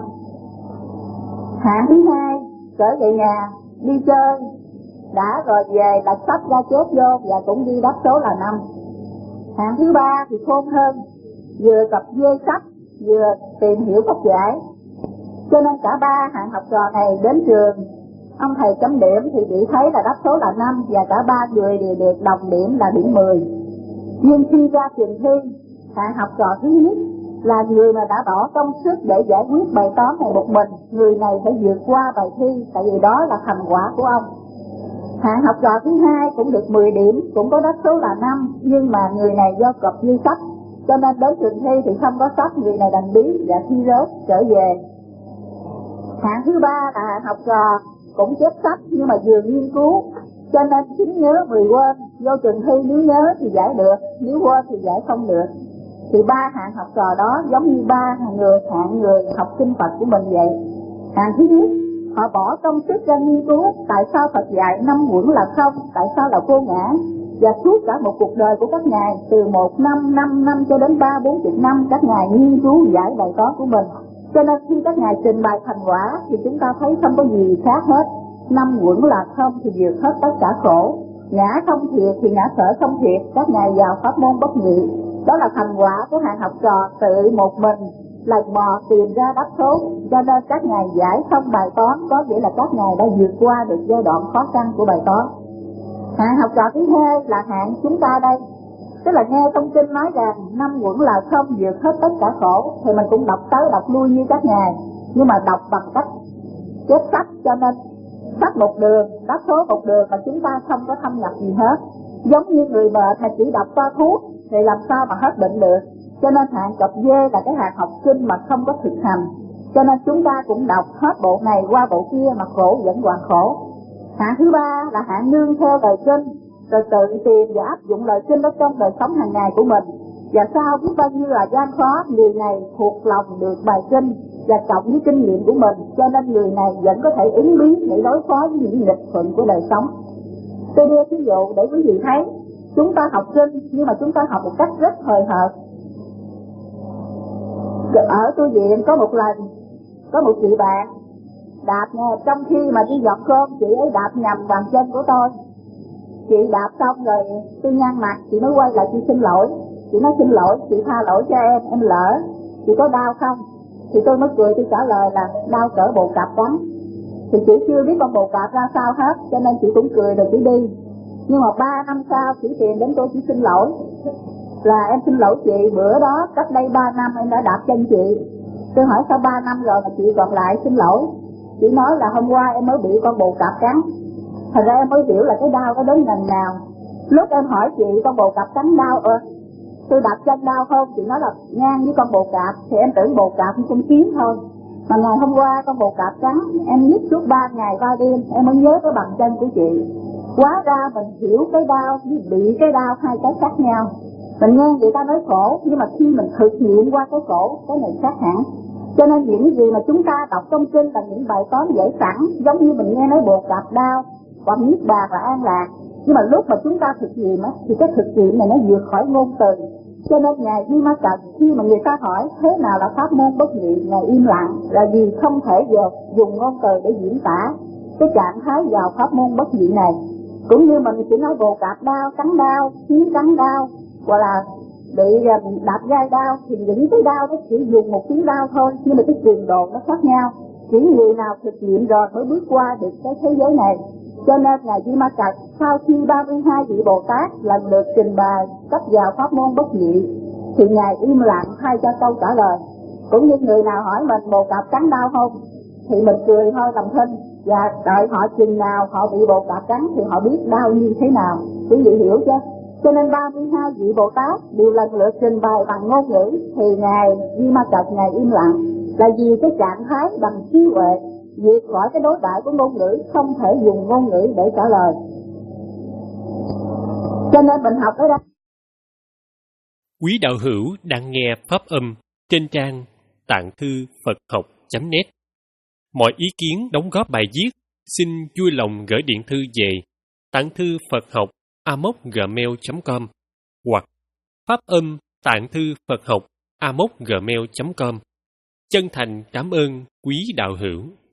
Hạng thứ hai trở về nhà đi chơi, đã rồi về đặt sách ra chép vô và cũng ghi đáp số là năm. Hạng thứ ba thì khôn hơn, vừa cập dê sách vừa tìm hiểu cách giải. Cho nên cả ba hạng học trò này đến trường, ông thầy chấm điểm thì chỉ thấy là đáp số là năm và cả ba người đều được đồng điểm là điểm mười. Nhưng khi ra trường thi, hạng học trò thứ nhất là người mà đã bỏ công sức để giải quyết bài toán này một mình, người này phải vượt qua bài thi, tại vì đó là thành quả của ông. Hạng học trò thứ hai cũng được mười điểm, cũng có đáp số là năm, nhưng mà người này do cập dư sách, cho nên đến trường thi thì không có sách, người này đành bí và thi rớt trở về. Hạng thứ ba là hạng học trò cũng chép sách nhưng mà vừa nghiên cứu, cho nên chín nhớ mười quên, vô trường thi nếu nhớ thì giải được, nếu quên thì giải không được. Thì ba hạng học trò đó giống như ba người hạng người học kinh Phật của mình vậy. Hạng thứ nhất, họ bỏ công sức ra nghiên cứu tại sao Phật dạy năm uẩn là không, tại sao là vô ngã, và suốt cả một cuộc đời của các ngài, từ một năm, năm năm cho đến ba, bốn chục năm, các ngài nghiên cứu giải bài toán của mình. Cho nên khi các ngài trình bày thành quả thì chúng ta thấy không có gì khác hết. Năm uẩn là không thì vượt hết tất cả khổ, ngã không thiệt thì ngã sở không thiệt, các ngài vào pháp môn bất nhị. Đó là thành quả của hạng học trò tự một mình lần mò tìm ra đáp số, cho nên các ngài giải xong bài toán, có nghĩa là các ngài đã vượt qua được giai đoạn khó khăn của bài toán. Hạng học trò thứ hai là hạng chúng ta đây, tức là nghe thông kinh nói rằng năm uẩn là không vượt hết tất cả khổ, thì mình cũng đọc tới đọc lui như các ngài, nhưng mà đọc bằng cách chép sách, cho nên sách một đường, đáp số một đường mà chúng ta không có thâm nhập gì hết. Giống như người bệnh mà chỉ đọc toa thuốc thì làm sao mà hết bệnh được. Cho nên hạng cập dê là cái hạng học kinh mà không có thực hành, cho nên chúng ta cũng đọc hết bộ này qua bộ kia mà khổ vẫn còn khổ. Hạng thứ ba là hạng nương theo lời kinh, rồi tự tìm và áp dụng lời kinh đó trong đời sống hàng ngày của mình. Và sau biết bao nhiêu là gian khó, người này thuộc lòng được bài kinh và cộng với kinh nghiệm của mình, cho nên người này vẫn có thể ứng biến để đối phó với những nghịch thuận của đời sống. Tôi đưa ví dụ để quý vị thấy, chúng ta học kinh nhưng mà chúng ta học một cách rất hời hợt. Ở tu viện có một lần, có một chị bạn đạp nghe, trong khi mà đi giọt cơm, chị ấy đạp nhầm bàn chân của tôi. Chị đạp xong rồi tôi nhăn mặt, chị mới quay lại chị xin lỗi. Chị nói xin lỗi, chị tha lỗi cho em, em lỡ, chị có đau không? Thì tôi mới cười, tôi trả lời là đau cỡ bồ cạp cắn. Thì chị chưa biết con bồ cạp ra sao hết, cho nên chị cũng cười rồi chị đi. Nhưng mà ba năm sau chị tìm đến tôi, chị xin lỗi là em xin lỗi chị, bữa đó cách đây ba năm em đã đạp chân chị. Tôi hỏi sao ba năm rồi mà chị còn lại xin lỗi? Chị nói là hôm qua em mới bị con bồ cạp cắn. Thật ra em mới hiểu là cái đau nó đến ngần nào. Lúc em hỏi chị con bồ cạp cắn đau, ơ tôi đạp chân đau không? Chị nói là ngang với con bồ cạp, thì em tưởng bồ cạp con kiến thôi. Mà ngày hôm qua con bồ cạp cắn, em nhức suốt ba ngày ba đêm, em mới nhớ cái bàn chân của chị. Hóa ra mình hiểu cái đau với bị cái đau hai cái khác nhau. Mình nghe người ta nói khổ, nhưng mà khi mình thực nghiệm qua cái khổ, cái này khác hẳn. Cho nên những gì mà chúng ta đọc trong kinh là những bài toán dễ sẵn, giống như mình nghe nói bồ cạp đau hoặc niết bàn là an lạc. Nhưng mà lúc mà chúng ta thực nghiệm á, thì cái thực nghiệm này nó vượt khỏi ngôn từ. Cho nên ngài Di Ma Cật khi mà người ta hỏi thế nào là pháp môn bất nhị, ngài im lặng, là vì không thể dùng ngôn từ để diễn tả cái trạng thái vào pháp môn bất nhị này. Cũng như mình chỉ nói bồ cạp đau, cắn đau, kiến cắn đau, hoặc là bị đạp gai đau, thì những cái đau nó chỉ dùng một tiếng đau thôi, nhưng mà cái cường độ nó khác nhau. Chỉ người nào thực nghiệm rồi mới bước qua được cái thế giới này. Cho nên ngài Di Ma Cật sau khi ba mươi hai vị Bồ Tát lần lượt trình bày cách vào pháp môn bất nhị, thì ngài im lặng thay cho câu trả lời. Cũng như người nào hỏi mình bồ cạp cắn đau không, thì mình cười thôi làm thinh, và đợi họ chừng nào họ bị bồ cạp cắn thì họ biết đau như thế nào. Quý vị hiểu chứ? Cho nên ba mươi hai vị Bồ Tát đều lần lượt trình bày bằng ngôn ngữ, thì ngài Di Ma Cật ngài im lặng, là vì cái trạng thái bằng trí huệ vượt khỏi cái đối đại của ngôn ngữ, không thể dùng ngôn ngữ để trả lời. Cho nên mình học ở đây. Quý đạo hữu đang nghe pháp âm trên trang tạng thư Phật học chấm net. Mọi ý kiến đóng góp bài viết xin vui lòng gửi điện thư về tạng thư Phật học a m o gmail chấm com hoặc pháp âm tạng thư Phật học a m o gmail chấm com. Chân thành cảm ơn quý đạo hữu.